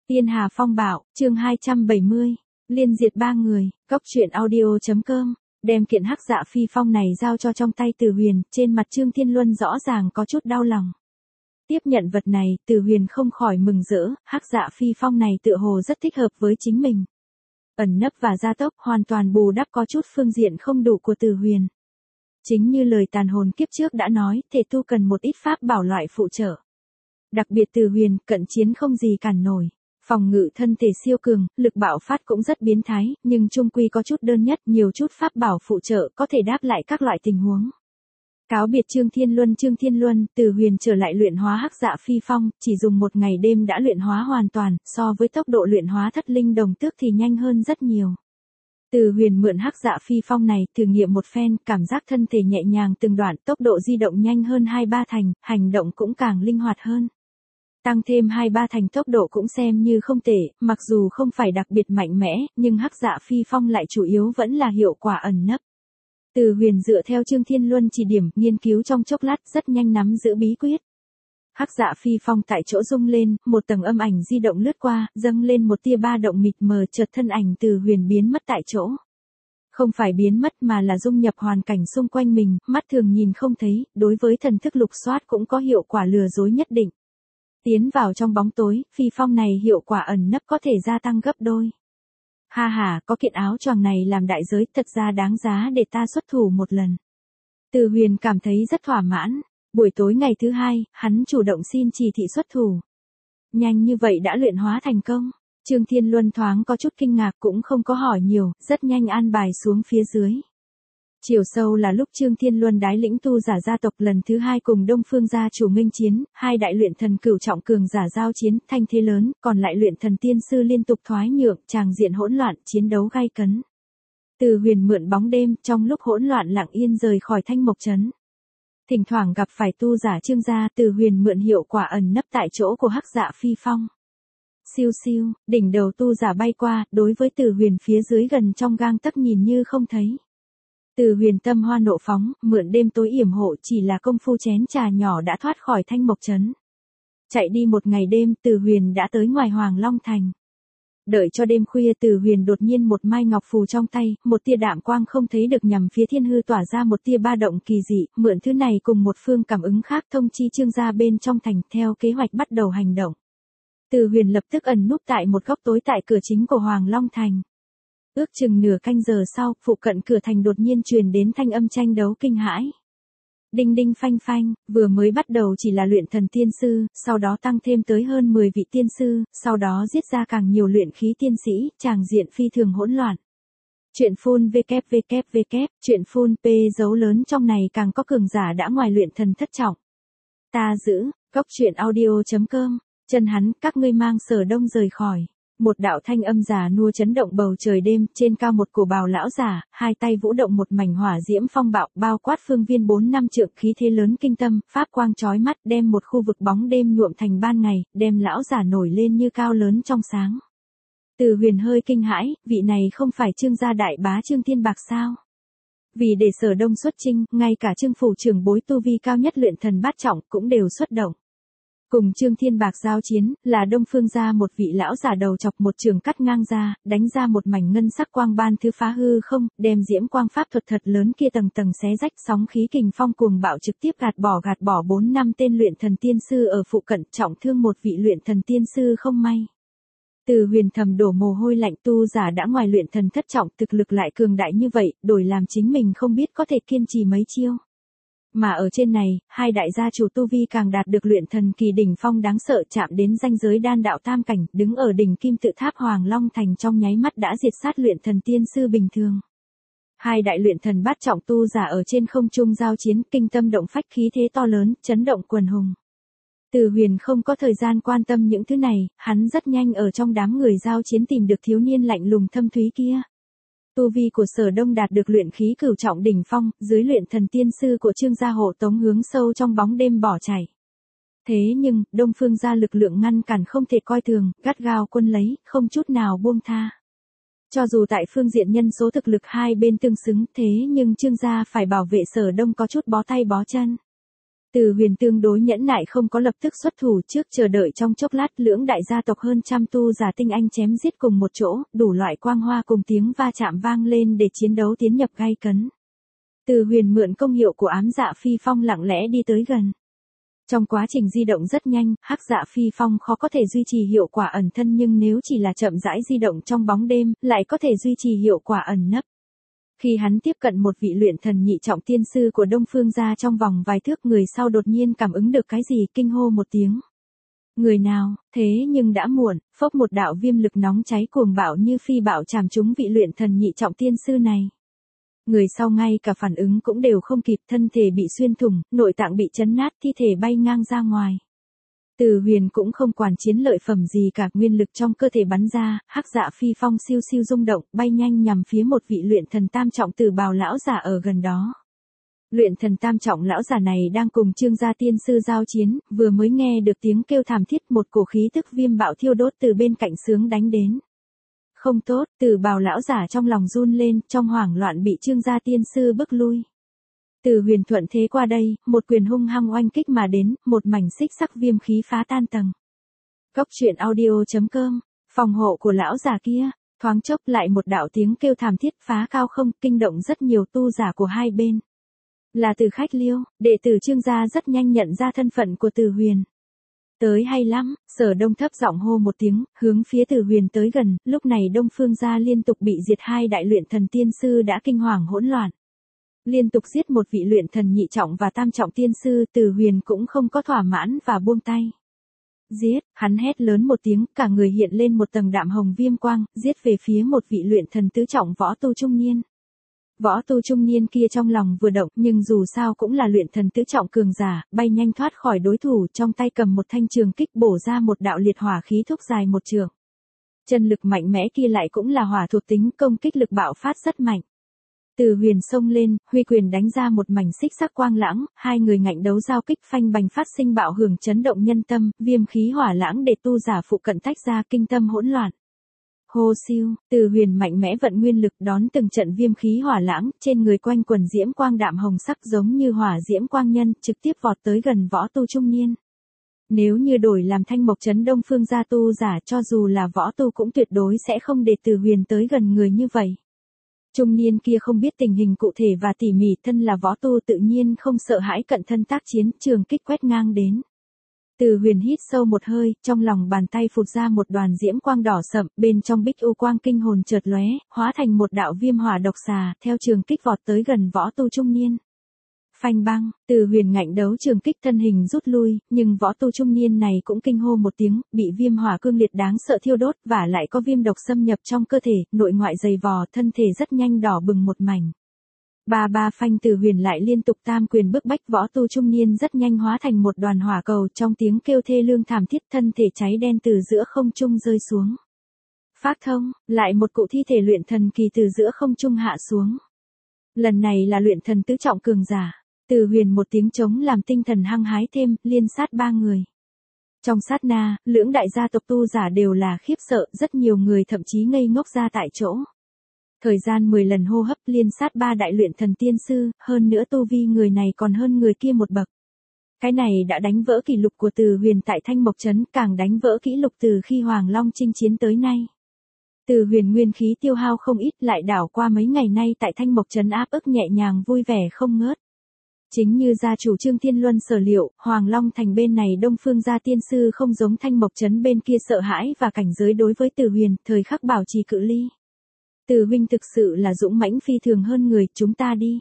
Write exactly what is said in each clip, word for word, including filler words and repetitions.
Tiên Hà Phong Bạo, chương hai trăm bảy mươi, liên diệt ba người, góc truyện audio.com, đem kiện Hắc Dạ Phi Phong này giao cho trong tay Từ Huyền, trên mặt Trương Thiên Luân rõ ràng có chút đau lòng. Tiếp nhận vật này, Từ Huyền không khỏi mừng rỡ, Hắc Dạ Phi Phong này tựa hồ rất thích hợp với chính mình. Ẩn nấp và gia tốc hoàn toàn bù đắp có chút phương diện không đủ của Từ Huyền. Chính như lời tàn hồn kiếp trước đã nói, thể tu cần một ít pháp bảo loại phụ trợ. Đặc biệt Từ Huyền, cận chiến không gì cản nổi. Phòng ngự thân thể siêu cường, lực bạo phát cũng rất biến thái, nhưng chung quy có chút đơn nhất, nhiều chút pháp bảo phụ trợ có thể đáp lại các loại tình huống. Cáo biệt Trương Thiên Luân Trương Thiên Luân, Từ Huyền trở lại luyện hóa Hắc Dạ Phi Phong, chỉ dùng một ngày đêm đã luyện hóa hoàn toàn, so với tốc độ luyện hóa Thất Linh Đồng Tước thì nhanh hơn rất nhiều. Từ Huyền mượn Hắc Dạ Phi Phong này, thử nghiệm một phen, cảm giác thân thể nhẹ nhàng từng đoạn, tốc độ di động nhanh hơn hai ba thành, hành động cũng càng linh hoạt hơn. Tăng thêm hai ba thành tốc độ cũng xem như không tệ, mặc dù không phải đặc biệt mạnh mẽ, nhưng Hắc Dạ Phi Phong lại chủ yếu vẫn là hiệu quả ẩn nấp. Từ Huyền dựa theo Trương Thiên Luân chỉ điểm, nghiên cứu trong chốc lát, rất nhanh nắm giữ bí quyết. Hắc Dạ Phi Phong tại chỗ rung lên, một tầng âm ảnh di động lướt qua, dâng lên một tia ba động mịt mờ, chợt thân ảnh Từ Huyền biến mất tại chỗ. Không phải biến mất mà là dung nhập hoàn cảnh xung quanh mình, mắt thường nhìn không thấy, đối với thần thức lục soát cũng có hiệu quả lừa dối nhất định. Tiến vào trong bóng tối, Phi Phong này hiệu quả ẩn nấp có thể gia tăng gấp đôi. Ha ha, có kiện áo choàng này làm đại giới, thật ra đáng giá để ta xuất thủ một lần. Từ Huyền cảm thấy rất thỏa mãn. Buổi tối ngày thứ hai, hắn chủ động xin chỉ thị xuất thủ. Nhanh như vậy đã luyện hóa thành công. Trương Thiên Luân thoáng có chút kinh ngạc cũng không có hỏi nhiều, rất nhanh an bài xuống phía dưới. Chiều sâu là lúc Trương Thiên Luân đái lĩnh tu giả gia tộc lần thứ hai cùng Đông Phương gia chủ nghênh chiến, hai đại luyện thần cửu trọng cường giả giao chiến, thanh thế lớn, còn lại luyện thần tiên sư liên tục thoái nhượng, tràng diện hỗn loạn, chiến đấu gay cấn. Từ Huyền mượn bóng đêm, trong lúc hỗn loạn lặng yên rời khỏi Thanh Mộc trấn. Thỉnh thoảng gặp phải tu giả Trương gia, Từ Huyền mượn hiệu quả ẩn nấp tại chỗ của Hắc Dạ Phi Phong. Siêu siêu, đỉnh đầu tu giả bay qua, đối với Từ Huyền phía dưới gần trong gang tấc nhìn như không thấy. Từ Huyền tâm hoa nộ phóng, mượn đêm tối yểm hộ, chỉ là công phu chén trà nhỏ đã thoát khỏi Thanh Mộc trấn. Chạy đi một ngày đêm, Từ Huyền đã tới ngoài Hoàng Long Thành. Đợi cho đêm khuya, Từ Huyền đột nhiên một mai ngọc phù trong tay, một tia đạm quang không thấy được nhằm phía thiên hư tỏa ra một tia ba động kỳ dị, mượn thứ này cùng một phương cảm ứng khác thông chi Trương gia bên trong thành, theo kế hoạch bắt đầu hành động. Từ Huyền lập tức ẩn núp tại một góc tối tại cửa chính của Hoàng Long Thành. Ước chừng nửa canh giờ sau, phụ cận cửa thành đột nhiên truyền đến thanh âm tranh đấu kinh hãi. Đinh đinh phanh phanh, vừa mới bắt đầu chỉ là luyện thần tiên sư, sau đó tăng thêm tới hơn mười vị tiên sư, sau đó giết ra càng nhiều luyện khí tiên sĩ, tràng diện phi thường hỗn loạn. Chuyện phun www, chuyện phun p dấu lớn trong này càng có cường giả đã ngoài luyện thần thất trọng. Ta giữ, góc truyện audio.com, chân hắn, các ngươi mang Sở Đông rời khỏi. Một đạo thanh âm già nua chấn động bầu trời đêm, trên cao một cổ bào lão giả, hai tay vũ động một mảnh hỏa diễm phong bạo, bao quát phương viên bốn năm trượng, khí thế lớn kinh tâm, pháp quang chói mắt, đem một khu vực bóng đêm nhuộm thành ban ngày, đem lão giả nổi lên như cao lớn trong sáng. Từ Huyền hơi kinh hãi, vị này không phải Trương gia đại bá Trương Thiên Bạc sao? Vì để Sở Đông xuất chinh, ngay cả Trương phủ trưởng bối tu vi cao nhất luyện thần bát trọng cũng đều xuất động. Cùng Trương Thiên Bạc giao chiến, là Đông Phương gia một vị lão giả đầu chọc một trường cắt ngang ra, đánh ra một mảnh ngân sắc quang ban thứ phá hư không, đem diễm quang pháp thuật thật lớn kia tầng tầng xé rách, sóng khí kình phong cuồng bạo trực tiếp gạt bỏ gạt bỏ bốn năm tên luyện thần tiên sư ở phụ cận, trọng thương một vị luyện thần tiên sư không may. Từ Huyền thầm đổ mồ hôi lạnh, tu giả đã ngoài luyện thần thất trọng, thực lực lại cường đại như vậy, đổi làm chính mình không biết có thể kiên trì mấy chiêu. Mà ở trên này, hai đại gia chủ tu vi càng đạt được luyện thần kỳ đỉnh phong đáng sợ, chạm đến ranh giới đan đạo tam cảnh, đứng ở đỉnh kim tự tháp Hoàng Long Thành trong nháy mắt đã diệt sát luyện thần tiên sư bình thường. Hai đại luyện thần bát trọng tu giả ở trên không trung giao chiến, kinh tâm động phách, khí thế to lớn, chấn động quần hùng. Từ Huyền không có thời gian quan tâm những thứ này, hắn rất nhanh ở trong đám người giao chiến tìm được thiếu niên lạnh lùng thâm thúy kia. Tu vi của Sở Đông đạt được luyện khí cửu trọng đỉnh phong, dưới luyện thần tiên sư của Trương gia hộ tống hướng sâu trong bóng đêm bỏ chạy. Thế nhưng, Đông Phương gia lực lượng ngăn cản không thể coi thường, gắt gao quân lấy, không chút nào buông tha. Cho dù tại phương diện nhân số thực lực hai bên tương xứng, thế nhưng Trương gia phải bảo vệ Sở Đông có chút bó tay bó chân. Từ Huyền tương đối nhẫn nại không có lập tức xuất thủ, trước chờ đợi trong chốc lát, lưỡng đại gia tộc hơn trăm tu giả tinh anh chém giết cùng một chỗ, đủ loại quang hoa cùng tiếng va chạm vang lên để chiến đấu tiến nhập gay cấn. Từ Huyền mượn công hiệu của ám dạ phi phong lặng lẽ đi tới gần. Trong quá trình di động rất nhanh, hắc dạ phi phong khó có thể duy trì hiệu quả ẩn thân, nhưng nếu chỉ là chậm rãi di động trong bóng đêm, lại có thể duy trì hiệu quả ẩn nấp. Khi hắn tiếp cận một vị luyện thần nhị trọng tiên sư của Đông Phương gia trong vòng vài thước, người sau đột nhiên cảm ứng được cái gì, kinh hô một tiếng. Người nào? Thế nhưng đã muộn, phốc một đạo viêm lực nóng cháy cuồng bạo như phi bạo chạm trúng vị luyện thần nhị trọng tiên sư này. Người sau ngay cả phản ứng cũng đều không kịp, thân thể bị xuyên thủng, nội tạng bị chấn nát, thi thể bay ngang ra ngoài. Từ Huyền cũng không quản chiến lợi phẩm gì cả, nguyên lực trong cơ thể bắn ra, hắc dạ phi phong siêu siêu rung động, bay nhanh nhằm phía một vị luyện thần tam trọng Từ Bào lão giả ở gần đó. Luyện thần tam trọng lão giả này đang cùng Trương gia tiên sư giao chiến, vừa mới nghe được tiếng kêu thảm thiết, một cổ khí tức viêm bạo thiêu đốt từ bên cạnh xướng đánh đến. Không tốt, Từ Bào lão giả trong lòng run lên, trong hoảng loạn bị Trương gia tiên sư bức lui. Từ Huyền thuận thế qua đây, một quyền hung hăng oanh kích mà đến, một mảnh xích sắc viêm khí phá tan tầng. Cốc truyện audio chấm com, phòng hộ của lão già kia, thoáng chốc lại một đạo tiếng kêu thảm thiết phá cao không, kinh động rất nhiều tu giả của hai bên. Là Từ Khách Liêu, đệ tử Trương gia rất nhanh nhận ra thân phận của Từ Huyền. Tới hay lắm, Sở Đông thấp giọng hô một tiếng, hướng phía Từ Huyền tới gần, lúc này Đông Phương gia liên tục bị diệt, hai đại luyện thần tiên sư đã kinh hoàng hỗn loạn. Liên tục giết một vị luyện thần nhị trọng và tam trọng tiên sư, Từ Huyền cũng không có thỏa mãn và buông tay. Giết, hắn hét lớn một tiếng, cả người hiện lên một tầng đạm hồng viêm quang, giết về phía một vị luyện thần tứ trọng võ tu trung niên. Võ tu trung niên kia trong lòng vừa động, nhưng dù sao cũng là luyện thần tứ trọng cường giả, bay nhanh thoát khỏi đối thủ, trong tay cầm một thanh trường kích bổ ra một đạo liệt hỏa khí thúc dài một trượng. Chân lực mạnh mẽ kia lại cũng là hỏa thuộc tính, công kích lực bạo phát rất mạnh. Từ Huyền xông lên, huy quyền đánh ra một mảnh xích sắc quang lãng, hai người ngạnh đấu giao kích, phanh bành phát sinh bạo hưởng chấn động nhân tâm, viêm khí hỏa lãng để tu giả phụ cận tách ra, kinh tâm hỗn loạn. Hô siêu, Từ Huyền mạnh mẽ vận nguyên lực đón từng trận viêm khí hỏa lãng, trên người quanh quần diễm quang đạm hồng sắc giống như hỏa diễm quang nhân, trực tiếp vọt tới gần võ tu trung niên. Nếu như đổi làm Thanh Mộc Trấn Đông Phương gia tu giả, cho dù là võ tu cũng tuyệt đối sẽ không để Từ Huyền tới gần người như vậy. Trung niên kia không biết tình hình cụ thể và tỉ mỉ, thân là võ tu tự nhiên không sợ hãi cận thân tác chiến, trường kích quét ngang đến. Từ Huyền hít sâu một hơi, trong lòng bàn tay phụt ra một đoàn diễm quang đỏ sậm, bên trong bích u quang kinh hồn chợt lóe, hóa thành một đạo viêm hỏa độc xà, theo trường kích vọt tới gần võ tu trung niên. Phanh băng, Từ Huyền ngạnh đấu trường kích, thân hình rút lui, nhưng võ tu trung niên này cũng kinh hô một tiếng, bị viêm hỏa cương liệt đáng sợ thiêu đốt, và lại có viêm độc xâm nhập trong cơ thể, nội ngoại dày vò, thân thể rất nhanh đỏ bừng một mảnh. Ba ba phanh, Từ Huyền lại liên tục tam quyền bức bách võ tu trung niên, rất nhanh hóa thành một đoàn hỏa cầu, trong tiếng kêu thê lương thảm thiết, thân thể cháy đen từ giữa không trung rơi xuống. Phát thông, lại một cụ thi thể luyện thần kỳ từ giữa không trung hạ xuống. Lần này là luyện thần tứ trọng cường giả. Từ Huyền một tiếng trống làm tinh thần hăng hái thêm, liên sát ba người. Trong sát na, lưỡng đại gia tộc tu giả đều là khiếp sợ, rất nhiều người thậm chí ngây ngốc ra tại chỗ. Thời gian mười lần hô hấp liên sát ba đại luyện thần tiên sư, hơn nữa tu vi người này còn hơn người kia một bậc. Cái này đã đánh vỡ kỷ lục của Từ Huyền tại Thanh Mộc Trấn, càng đánh vỡ kỷ lục từ khi Hoàng Long chinh chiến tới nay. Từ Huyền nguyên khí tiêu hao không ít, lại đảo qua mấy ngày nay tại Thanh Mộc Trấn áp ức nhẹ nhàng vui vẻ không ngớt. Chính như gia chủ Trương Thiên Luân sở liệu, Hoàng Long thành bên này Đông Phương gia tiên sư không giống Thanh Mộc Trấn bên kia sợ hãi và cảnh giới đối với Từ Huyền, thời khắc bảo trì cự ly. Từ huynh thực sự là dũng mãnh phi thường hơn người, chúng ta đi.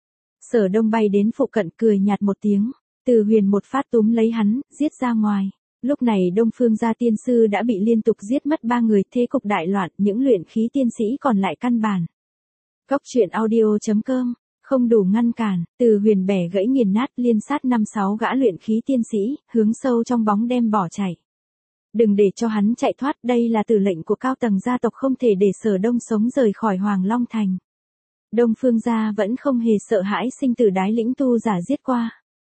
Sở Đông bay đến phụ cận cười nhạt một tiếng, Từ Huyền một phát túm lấy hắn, giết ra ngoài. Lúc này Đông Phương gia tiên sư đã bị liên tục giết mất ba người, thế cục đại loạn, những luyện khí tiên sĩ còn lại căn bản. Cốc truyện audio chấm com, không đủ ngăn cản, Từ Huyền bẻ gãy nghiền nát liên sát năm sáu gã luyện khí tiên sĩ, hướng sâu trong bóng đêm bỏ chạy. Đừng để cho hắn chạy thoát, đây là tử lệnh của cao tầng gia tộc, không thể để Sở Đông sống rời khỏi Hoàng Long thành. Đông Phương gia vẫn không hề sợ hãi sinh tử đái lĩnh tu giả giết qua.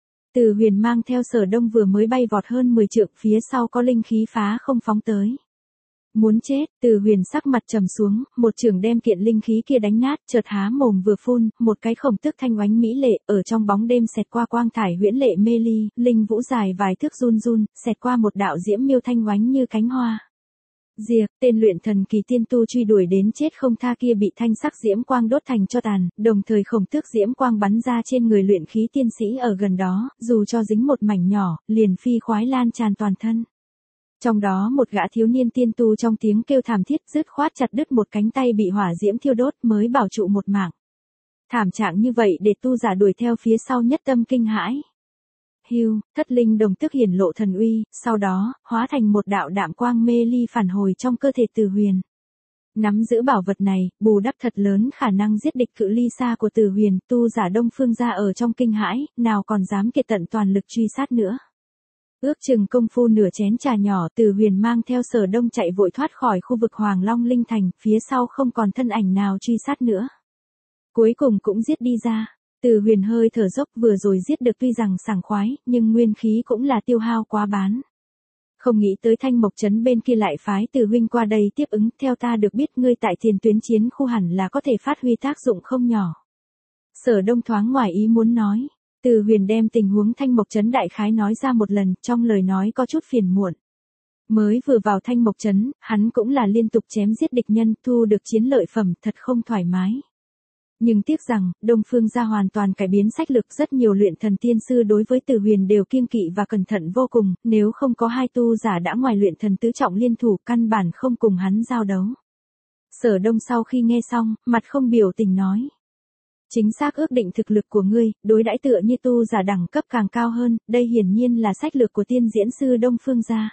Từ Huyền mang theo Sở Đông vừa mới bay vọt hơn mười trượng, phía sau có linh khí phá không phóng tới. Muốn chết, Từ Huyền sắc mặt trầm xuống, một chưởng đem kiện linh khí kia đánh nát, chợt há mồm vừa phun, một cái khổng tức thanh oánh mỹ lệ, ở trong bóng đêm xẹt qua quang thải huyễn lệ mê ly, linh vũ dài vài thước run run, xẹt qua một đạo diễm miêu thanh oánh như cánh hoa. Diệp, tên luyện thần kỳ tiên tu truy đuổi đến chết không tha kia bị thanh sắc diễm quang đốt thành cho tàn, đồng thời khổng tước diễm quang bắn ra trên người luyện khí tiên sĩ ở gần đó, dù cho dính một mảnh nhỏ, liền phi khoái lan tràn toàn thân. Trong đó một gã thiếu niên tiên tu trong tiếng kêu thảm thiết dứt khoát chặt đứt một cánh tay bị hỏa diễm thiêu đốt mới bảo trụ một mạng. Thảm trạng như vậy để tu giả đuổi theo phía sau nhất tâm kinh hãi. Hưu, thất linh đồng tức hiển lộ thần uy, sau đó, hóa thành một đạo đạm quang mê ly phản hồi trong cơ thể Từ Huyền. Nắm giữ bảo vật này, bù đắp thật lớn khả năng giết địch cự ly xa của Từ Huyền, tu giả Đông Phương gia ở trong kinh hãi, nào còn dám kiệt tận toàn lực truy sát nữa. Ước chừng công phu nửa chén trà nhỏ, Từ Huyền mang theo Sở Đông chạy vội thoát khỏi khu vực Hoàng Long Linh Thành, phía sau không còn thân ảnh nào truy sát nữa. Cuối cùng cũng giết đi ra. Từ Huyền hơi thở dốc, vừa rồi giết được tuy rằng sảng khoái, nhưng nguyên khí cũng là tiêu hao quá bán. Không nghĩ tới Thanh Mộc Trấn bên kia lại phái Từ huynh qua đây tiếp ứng, theo ta được biết ngươi tại tiền tuyến chiến khu hẳn là có thể phát huy tác dụng không nhỏ. Sở Đông thoáng ngoài ý muốn nói. Từ Huyền đem tình huống Thanh Mộc Trấn đại khái nói ra một lần, trong lời nói có chút phiền muộn. Mới vừa vào Thanh Mộc Trấn, hắn cũng là liên tục chém giết địch nhân, thu được chiến lợi phẩm, thật không thoải mái. Nhưng tiếc rằng, Đông Phương gia hoàn toàn cải biến sách lược, rất nhiều luyện thần tiên sư đối với Từ Huyền đều kiêng kỵ và cẩn thận vô cùng, nếu không có hai tu giả đã ngoài luyện thần tứ trọng liên thủ, căn bản không cùng hắn giao đấu. Sở Đông sau khi nghe xong, mặt không biểu tình nói. Chính xác ước định thực lực của ngươi, đối đãi tựa như tu giả đẳng cấp càng cao hơn, đây hiển nhiên là sách lược của tiên diễn sư Đông Phương gia.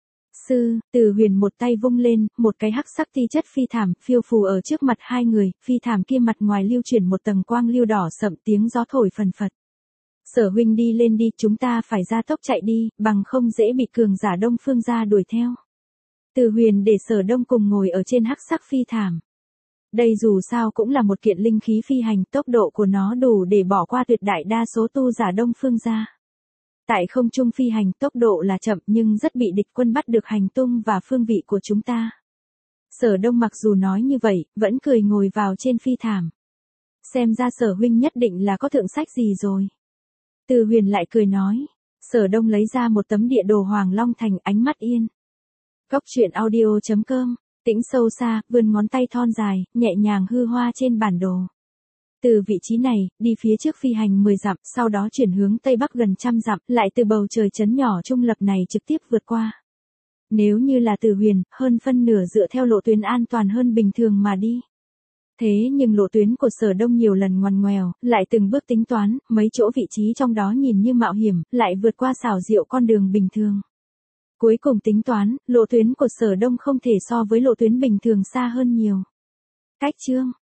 Sư, Từ Huyền một tay vung lên, một cái hắc sắc ti chất phi thảm phiêu phù ở trước mặt hai người, phi thảm kia mặt ngoài lưu chuyển một tầng quang lưu đỏ sậm, tiếng gió thổi phần phật. Sở huynh đi lên đi, chúng ta phải ra tốc chạy đi, bằng không dễ bị cường giả Đông Phương gia đuổi theo. Từ Huyền để Sở Đông cùng ngồi ở trên hắc sắc phi thảm. Đây dù sao cũng là một kiện linh khí phi hành, tốc độ của nó đủ để bỏ qua tuyệt đại đa số tu giả Đông Phương gia. Tại không trung phi hành, tốc độ là chậm nhưng rất bị địch quân bắt được hành tung và phương vị của chúng ta. Sở Đông mặc dù nói như vậy, vẫn cười ngồi vào trên phi thảm. Xem ra Sở huynh nhất định là có thượng sách gì rồi. Từ Huyền lại cười nói. Sở Đông lấy ra một tấm địa đồ Hoàng Long Thành, ánh mắt yên. Cốc truyện audio chấm com, tĩnh sâu xa, vươn ngón tay thon dài, nhẹ nhàng hư hoa trên bản đồ. Từ vị trí này, đi phía trước phi hành mười dặm, sau đó chuyển hướng tây bắc gần trăm dặm, lại từ bầu trời trấn nhỏ trung lập này trực tiếp vượt qua. Nếu như là Từ Huyền, hơn phân nửa dựa theo lộ tuyến an toàn hơn bình thường mà đi. Thế nhưng lộ tuyến của Sở Đông nhiều lần ngoằn ngoèo, lại từng bước tính toán, mấy chỗ vị trí trong đó nhìn như mạo hiểm, lại vượt qua xảo diệu con đường bình thường. Cuối cùng tính toán, lộ tuyến của Sở Đông không thể so với lộ tuyến bình thường xa hơn nhiều. Cách chương